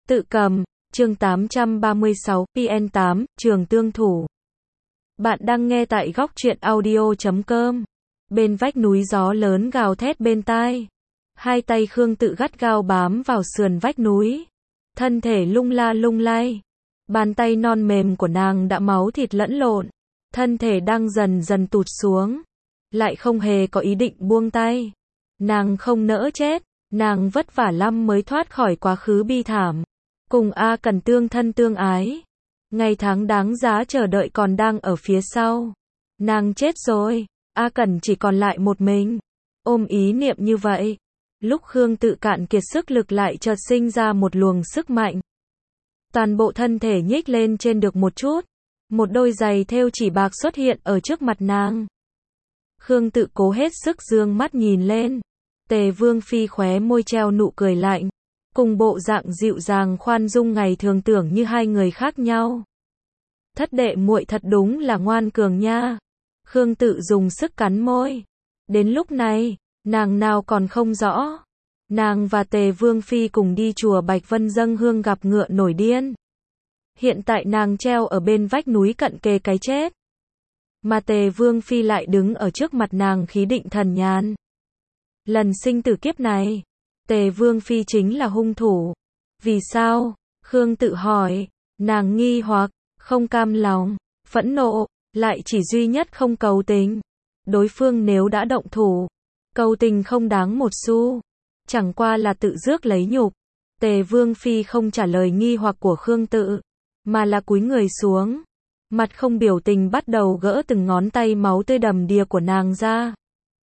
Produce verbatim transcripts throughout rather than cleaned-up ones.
Tự cầm, chương tám trăm ba mươi sáu, P N tám, Trường Tương Thủ. Bạn đang nghe tại góc truyện audio chấm com. Bên vách núi gió lớn gào thét bên tai. Hai tay Khương Tự gắt gao bám vào sườn vách núi. Thân thể lung la lung lay. Bàn tay non mềm của nàng đã máu thịt lẫn lộn. Thân thể đang dần dần tụt xuống. Lại không hề có ý định buông tay. Nàng không nỡ chết. Nàng vất vả lắm mới thoát khỏi quá khứ bi thảm. Cùng A Cần tương thân tương ái. Ngày tháng đáng giá chờ đợi còn đang ở phía sau. Nàng chết rồi. A Cần chỉ còn lại một mình. Ôm ý niệm như vậy. Lúc Khương Tự cạn kiệt sức lực lại chợt sinh ra một luồng sức mạnh. Toàn bộ thân thể nhích lên trên được một chút. Một đôi giày thêu chỉ bạc xuất hiện ở trước mặt nàng. Khương Tự cố hết sức dương mắt nhìn lên. Tề Vương Phi khóe môi treo nụ cười lạnh. Cùng bộ dạng dịu dàng khoan dung ngày thường tưởng như hai người khác nhau. Thất đệ muội thật đúng là ngoan cường nha. Khương Tự dùng sức cắn môi. Đến lúc này, nàng nào còn không rõ. Nàng và Tề Vương Phi cùng đi chùa Bạch Vân dâng hương gặp ngựa nổi điên. Hiện tại nàng treo ở bên vách núi cận kề cái chết. Mà Tề Vương Phi lại đứng ở trước mặt nàng khí định thần nhàn. Lần sinh tử kiếp này, Tề Vương Phi chính là hung thủ. Vì sao? Khương Tự hỏi. Nàng nghi hoặc, không cam lòng, phẫn nộ, lại chỉ duy nhất không cầu tình. Đối phương nếu đã động thủ, cầu tình không đáng một xu. Chẳng qua là tự rước lấy nhục. Tề Vương Phi không trả lời nghi hoặc của Khương Tự, mà là cúi người xuống. Mặt không biểu tình bắt đầu gỡ từng ngón tay máu tươi đầm đìa của nàng ra.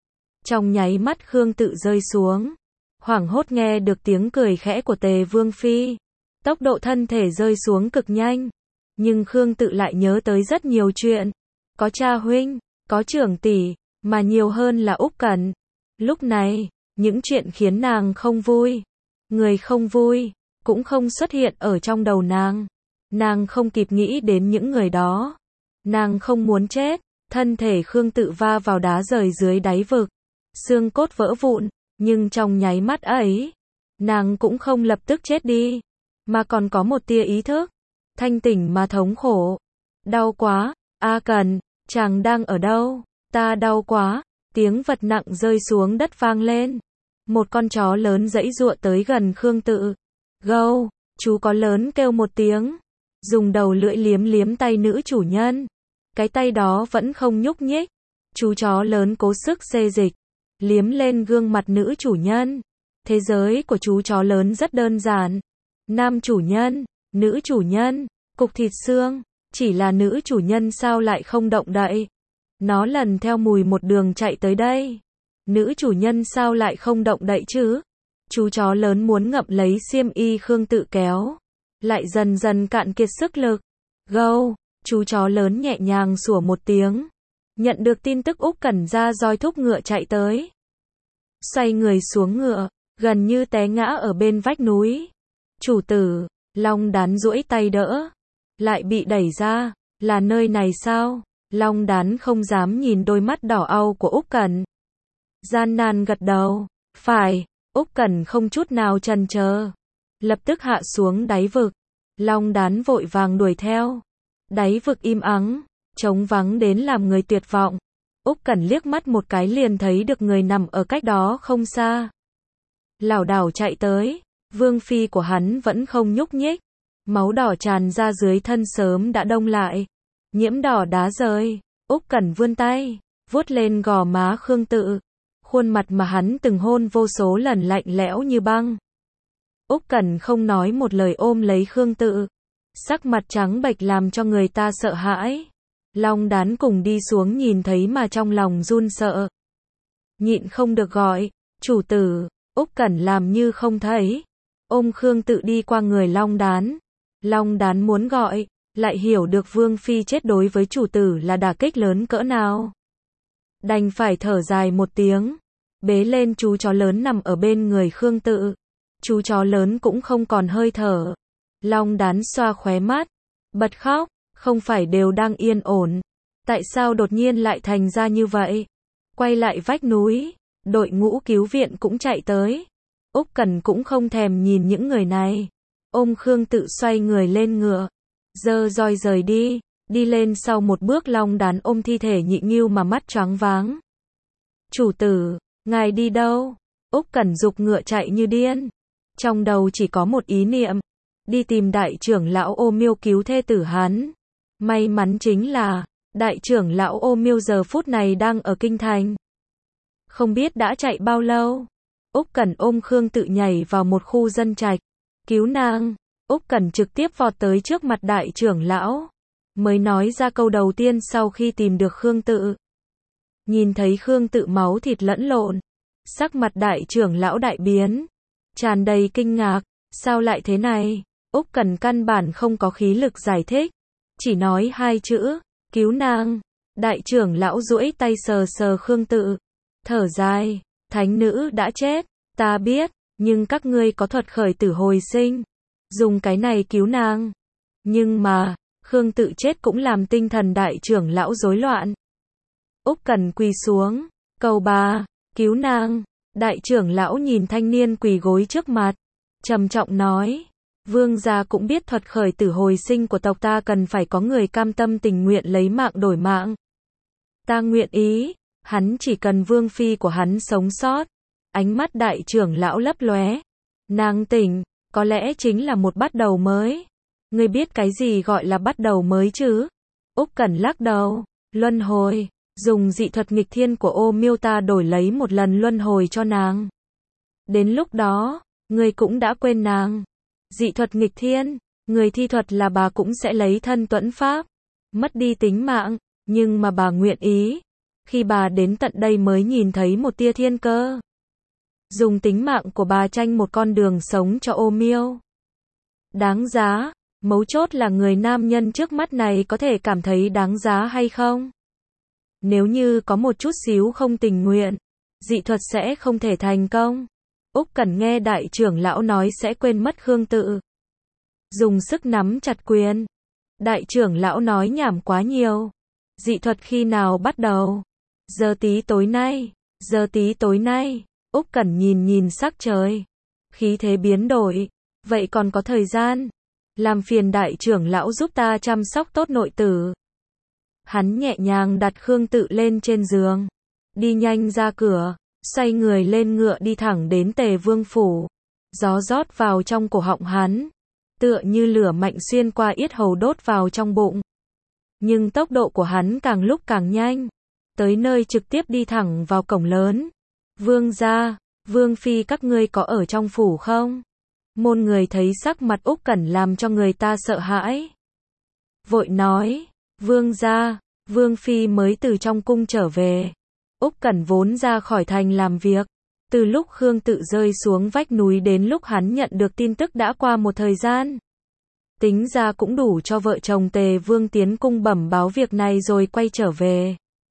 Trong nháy mắt Khương Tự rơi xuống. Hoảng hốt nghe được tiếng cười khẽ của Tề Vương Phi. Tốc độ thân thể rơi xuống cực nhanh. Nhưng Khương Tự lại nhớ tới rất nhiều chuyện. Có cha huynh, có trưởng tỷ, mà nhiều hơn là Úc Cẩn. Lúc này, những chuyện khiến nàng không vui, người không vui, cũng không xuất hiện ở trong đầu nàng. Nàng không kịp nghĩ đến những người đó. Nàng không muốn chết. Thân thể Khương Tự va vào đá rời dưới đáy vực. Xương cốt vỡ vụn. Nhưng trong nháy mắt ấy, nàng cũng không lập tức chết đi, mà còn có một tia ý thức, thanh tỉnh mà thống khổ. Đau quá, A Cần, chàng đang ở đâu? Ta đau quá. Tiếng vật nặng rơi xuống đất vang lên. Một con chó lớn giãy giụa tới gần Khương Tự. Gâu, chú có lớn kêu một tiếng, dùng đầu lưỡi liếm liếm tay nữ chủ nhân. Cái tay đó vẫn không nhúc nhích. Chú chó lớn cố sức xê dịch, liếm lên gương mặt nữ chủ nhân. Thế giới của chú chó lớn rất đơn giản. Nam chủ nhân, nữ chủ nhân, cục thịt xương. Chỉ là nữ chủ nhân sao lại không động đậy? Nó lần theo mùi một đường chạy tới đây. Nữ chủ nhân sao lại không động đậy chứ? Chú chó lớn muốn ngậm lấy xiêm y Khương Tự kéo. Lại dần dần cạn kiệt sức lực. Gâu, chú chó lớn nhẹ nhàng sủa một tiếng. Nhận được tin tức Úc Cẩn ra roi thúc ngựa chạy tới. Xoay người xuống ngựa, gần như té ngã ở bên vách núi. Chủ tử, Long Đán duỗi tay đỡ. Lại bị đẩy ra, là nơi này sao? Long Đán không dám nhìn đôi mắt đỏ au của Úc Cẩn. Gian nan gật đầu, phải. Úc Cẩn không chút nào chần chờ, lập tức hạ xuống đáy vực. Long Đán vội vàng đuổi theo. Đáy vực im ắng, trống vắng đến làm người tuyệt vọng. Úc Cẩn liếc mắt một cái liền thấy được người nằm ở cách đó không xa. Lảo đảo chạy tới, Vương Phi của hắn vẫn không nhúc nhích. Máu đỏ tràn ra dưới thân sớm đã đông lại, nhiễm đỏ đá rơi. Úc Cẩn vươn tay, vuốt lên gò má Khương Tự. Khuôn mặt mà hắn từng hôn vô số lần lạnh lẽo như băng. Úc Cẩn không nói một lời ôm lấy Khương Tự. Sắc mặt trắng bệch làm cho người ta sợ hãi. Long Đán cùng đi xuống nhìn thấy mà trong lòng run sợ. Nhịn không được gọi, chủ tử. Úc Cẩn làm như không thấy. Ôm Khương Tự đi qua người Long Đán. Long Đán muốn gọi, lại hiểu được Vương Phi chết đối với chủ tử là đả kích lớn cỡ nào. Đành phải thở dài một tiếng. Bế lên chú chó lớn nằm ở bên người Khương Tự. Chú chó lớn cũng không còn hơi thở. Long Đán xoa khóe mắt, bật khóc. Không phải đều đang yên ổn, tại sao đột nhiên lại thành ra như vậy? Quay lại vách núi, đội ngũ cứu viện cũng chạy tới. Úc Cẩn cũng không thèm nhìn những người này. ôm Khương Tự xoay người lên ngựa, giơ roi rời đi, đi lên sau một bước long đán ôm thi thể Nhị Ngưu mà mắt choáng váng. Chủ tử, ngài đi đâu? Úc Cẩn giục ngựa chạy như điên. Trong đầu chỉ có một ý niệm, đi tìm đại trưởng lão Ô Miêu cứu thê tử hắn. May mắn chính là, đại trưởng lão Ô Miêu giờ phút này đang ở kinh thành. Không biết đã chạy bao lâu, Úc Cẩn ôm Khương Tự nhảy vào một khu dân trạch, cứu nàng. Úc Cẩn trực tiếp vọt tới trước mặt đại trưởng lão, mới nói ra câu đầu tiên sau khi tìm được Khương Tự. Nhìn thấy Khương Tự máu thịt lẫn lộn, sắc mặt đại trưởng lão đại biến, tràn đầy kinh ngạc, sao lại thế này? Úc Cẩn căn bản không có khí lực giải thích, chỉ nói hai chữ, cứu nàng. Đại trưởng lão duỗi tay sờ sờ Khương Tự, thở dài, thánh nữ đã chết, ta biết, nhưng các ngươi có thuật khởi tử hồi sinh, dùng cái này cứu nàng. Nhưng mà, Khương Tự chết cũng làm tinh thần đại trưởng lão rối loạn. Úc Cẩn quỳ xuống, cầu bà, cứu nàng. Đại trưởng lão nhìn thanh niên quỳ gối trước mặt, trầm trọng nói, vương gia cũng biết thuật khởi tử hồi sinh của tộc ta cần phải có người cam tâm tình nguyện lấy mạng đổi mạng. Ta nguyện ý, hắn chỉ cần vương phi của hắn sống sót. Ánh mắt đại trưởng lão lấp lóe, nàng tỉnh, có lẽ chính là một bắt đầu mới. Ngươi biết cái gì gọi là bắt đầu mới chứ? Úc Cẩn lắc đầu, luân hồi, dùng dị thuật nghịch thiên của Ô Miêu ta đổi lấy một lần luân hồi cho nàng. Đến lúc đó, ngươi cũng đã quên nàng. Dị thuật nghịch thiên, người thi thuật là bà cũng sẽ lấy thân tuẫn pháp, mất đi tính mạng, nhưng mà bà nguyện ý. Khi bà đến tận đây mới nhìn thấy một tia thiên cơ. Dùng tính mạng của bà tranh một con đường sống cho Ô Miêu. Đáng giá, mấu chốt là người nam nhân trước mắt này có thể cảm thấy đáng giá hay không? Nếu như có một chút xíu không tình nguyện, dị thuật sẽ không thể thành công. Úc Cẩn nghe đại trưởng lão nói sẽ quên mất Khương Tự. Dùng sức nắm chặt quyền. Đại trưởng lão nói nhảm quá nhiều. Dị thuật khi nào bắt đầu? Giờ tí tối nay. Giờ tí tối nay. Úc Cẩn nhìn nhìn sắc trời. Khí thế biến đổi. Vậy còn có thời gian. Làm phiền đại trưởng lão giúp ta chăm sóc tốt nội tử. Hắn nhẹ nhàng đặt Khương Tự lên trên giường. Đi nhanh ra cửa. Xoay người lên ngựa đi thẳng đến Tề Vương phủ. Gió rót vào trong cổ họng hắn, tựa như lửa mạnh xuyên qua yết hầu đốt vào trong bụng. Nhưng tốc độ của hắn càng lúc càng nhanh, tới nơi trực tiếp đi thẳng vào cổng lớn. Vương gia, Vương phi các ngươi có ở trong phủ không? Môn người thấy sắc mặt Úc Cẩn làm cho người ta sợ hãi. Vội nói, Vương gia, Vương phi mới từ trong cung trở về. Úc Cẩn vốn ra khỏi thành làm việc. Từ lúc Khương Tự rơi xuống vách núi đến lúc hắn nhận được tin tức đã qua một thời gian. Tính ra cũng đủ cho vợ chồng Tề Vương tiến cung bẩm báo việc này rồi quay trở về.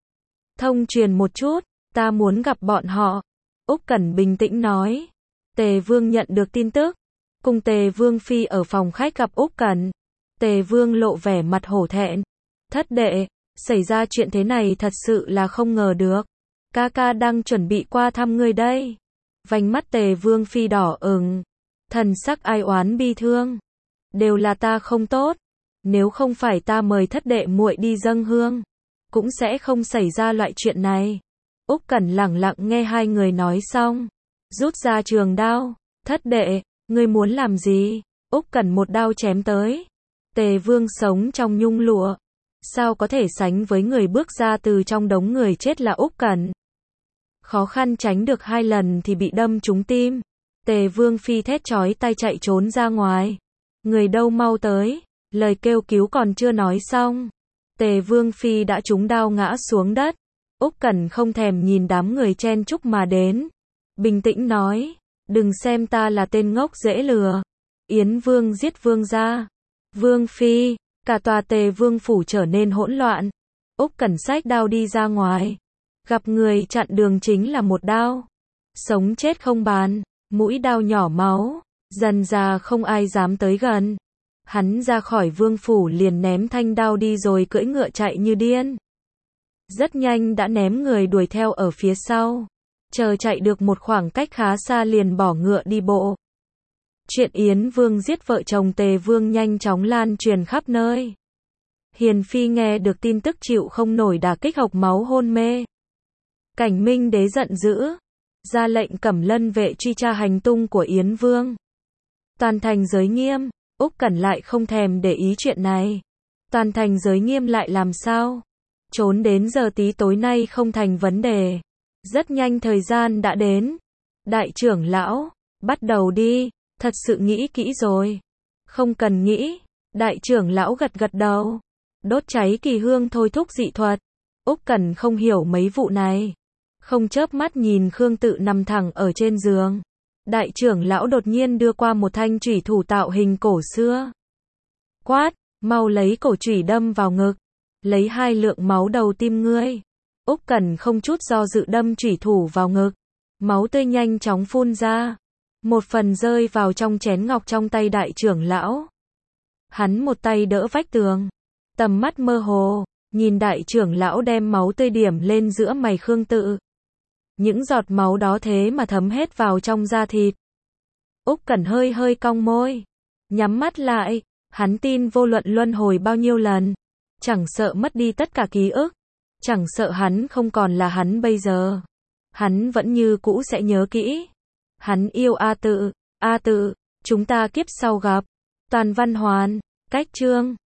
Thông truyền một chút, ta muốn gặp bọn họ. Úc Cẩn bình tĩnh nói. Tề Vương nhận được tin tức. Cùng Tề Vương phi ở phòng khách gặp Úc Cẩn. Tề Vương lộ vẻ mặt hổ thẹn. Thất đệ, xảy ra chuyện thế này thật sự là không ngờ được. Ca ca đang chuẩn bị qua thăm ngươi đây. Vành mắt Tề Vương phi đỏ ửng, thần sắc ai oán bi thương. Đều là ta không tốt, nếu không phải ta mời thất đệ muội đi dâng hương, cũng sẽ không xảy ra loại chuyện này. Úc Cẩn lẳng lặng nghe hai người nói xong, rút ra trường đao. Thất đệ, ngươi muốn làm gì? Úc Cẩn một đao chém tới. Tề Vương sống trong nhung lụa, sao có thể sánh với người bước ra từ trong đống người chết là Úc Cẩn. Khó khăn tránh được hai lần thì bị đâm trúng tim. Tề Vương phi thét chói tai chạy trốn ra ngoài. Người đâu mau tới, lời kêu cứu còn chưa nói xong. Tề Vương phi đã trúng đao ngã xuống đất. Úc Cẩn không thèm nhìn đám người chen chúc mà đến. Bình tĩnh nói, đừng xem ta là tên ngốc dễ lừa. Yến Vương giết Vương gia. Vương phi, cả tòa Tề Vương phủ trở nên hỗn loạn. Úc Cẩn xách đao đi ra ngoài. Gặp người chặn đường chính là một đao. Sống chết không bàn, mũi đao nhỏ máu, dần ra không ai dám tới gần. Hắn ra khỏi vương phủ liền ném thanh đao đi rồi cưỡi ngựa chạy như điên. Rất nhanh đã ném người đuổi theo ở phía sau. Chờ chạy được một khoảng cách khá xa liền bỏ ngựa đi bộ. Chuyện Yến Vương giết vợ chồng Tề Vương nhanh chóng lan truyền khắp nơi. Hiền Phi nghe được tin tức chịu không nổi đả kích hộc máu hôn mê. Cảnh Minh Đế giận dữ, ra lệnh Cẩm Lân vệ truy tra hành tung của Yến Vương. Toàn thành giới nghiêm, Úc Cẩn lại không thèm để ý chuyện này. Toàn thành giới nghiêm lại làm sao? Trốn đến giờ tí tối nay không thành vấn đề. Rất nhanh thời gian đã đến. Đại trưởng lão, bắt đầu đi, thật sự nghĩ kỹ rồi. Không cần nghĩ, đại trưởng lão gật gật đầu. Đốt cháy kỳ hương thôi thúc dị thuật. Úc Cẩn không hiểu mấy vụ này. Không chớp mắt nhìn Khương Tự nằm thẳng ở trên giường. Đại trưởng lão đột nhiên đưa qua một thanh chủy thủ tạo hình cổ xưa. Quát, mau lấy cổ chủy đâm vào ngực. Lấy hai lượng máu đầu tim ngươi. Úc Cẩn không chút do dự đâm chủy thủ vào ngực. Máu tươi nhanh chóng phun ra. Một phần rơi vào trong chén ngọc trong tay đại trưởng lão. Hắn một tay đỡ vách tường. Tầm mắt mơ hồ, nhìn đại trưởng lão đem máu tươi điểm lên giữa mày Khương Tự. Những giọt máu đó thế mà thấm hết vào trong da thịt. Úc Cẩn hơi hơi cong môi, nhắm mắt lại, hắn tin vô luận luân hồi bao nhiêu lần, chẳng sợ mất đi tất cả ký ức, chẳng sợ hắn không còn là hắn bây giờ, hắn vẫn như cũ sẽ nhớ kỹ. Hắn yêu A Tự, A Tự, chúng ta kiếp sau gặp. Toàn văn hoàn, cách chương